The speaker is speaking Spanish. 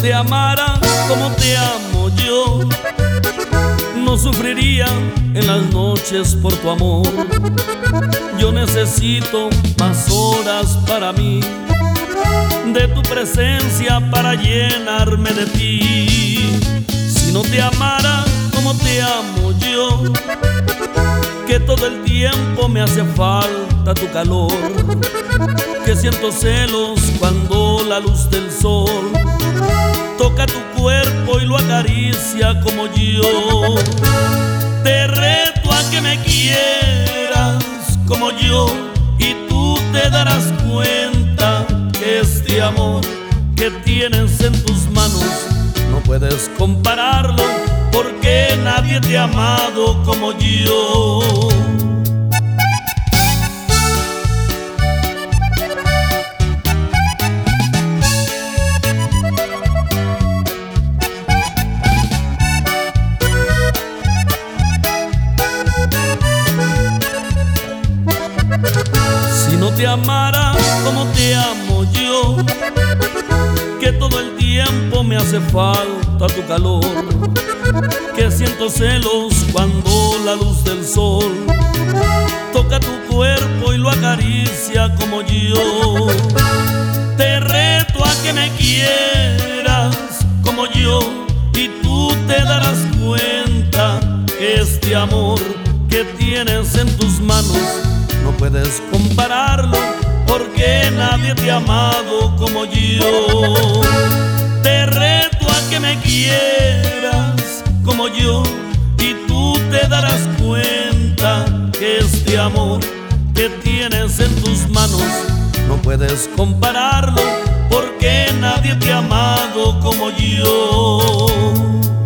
te amara como te amo yo, no sufriría en las noches por tu amor. Yo necesito más horas para mí, de tu presencia para llenarme de ti. Si no te amara como te amo yo, que todo el tiempo me hace falta tu calor, que siento celos cuando la luz del sol toca tu cuerpo y lo acaricia como yo. Te reto a que me quieras como yo, y tú te darás cuenta que este amor que tienes en tus manos no puedes compararlo, porque nadie te ha amado como yo. Si no te amara como te amo yo, que todo el tiempo me hace falta tu calor, que siento celos cuando la luz del sol toca tu cuerpo y lo acaricia como yo. Te reto a que me quieras como yo, y tú te darás cuenta que este amor que tienes en tus manos no puedes compararlo, porque nadie te ha amado como yo. Te reto a que me quieras como yo, y tú te darás cuenta que este amor que tienes en tus manos no puedes compararlo, porque nadie te ha amado como yo.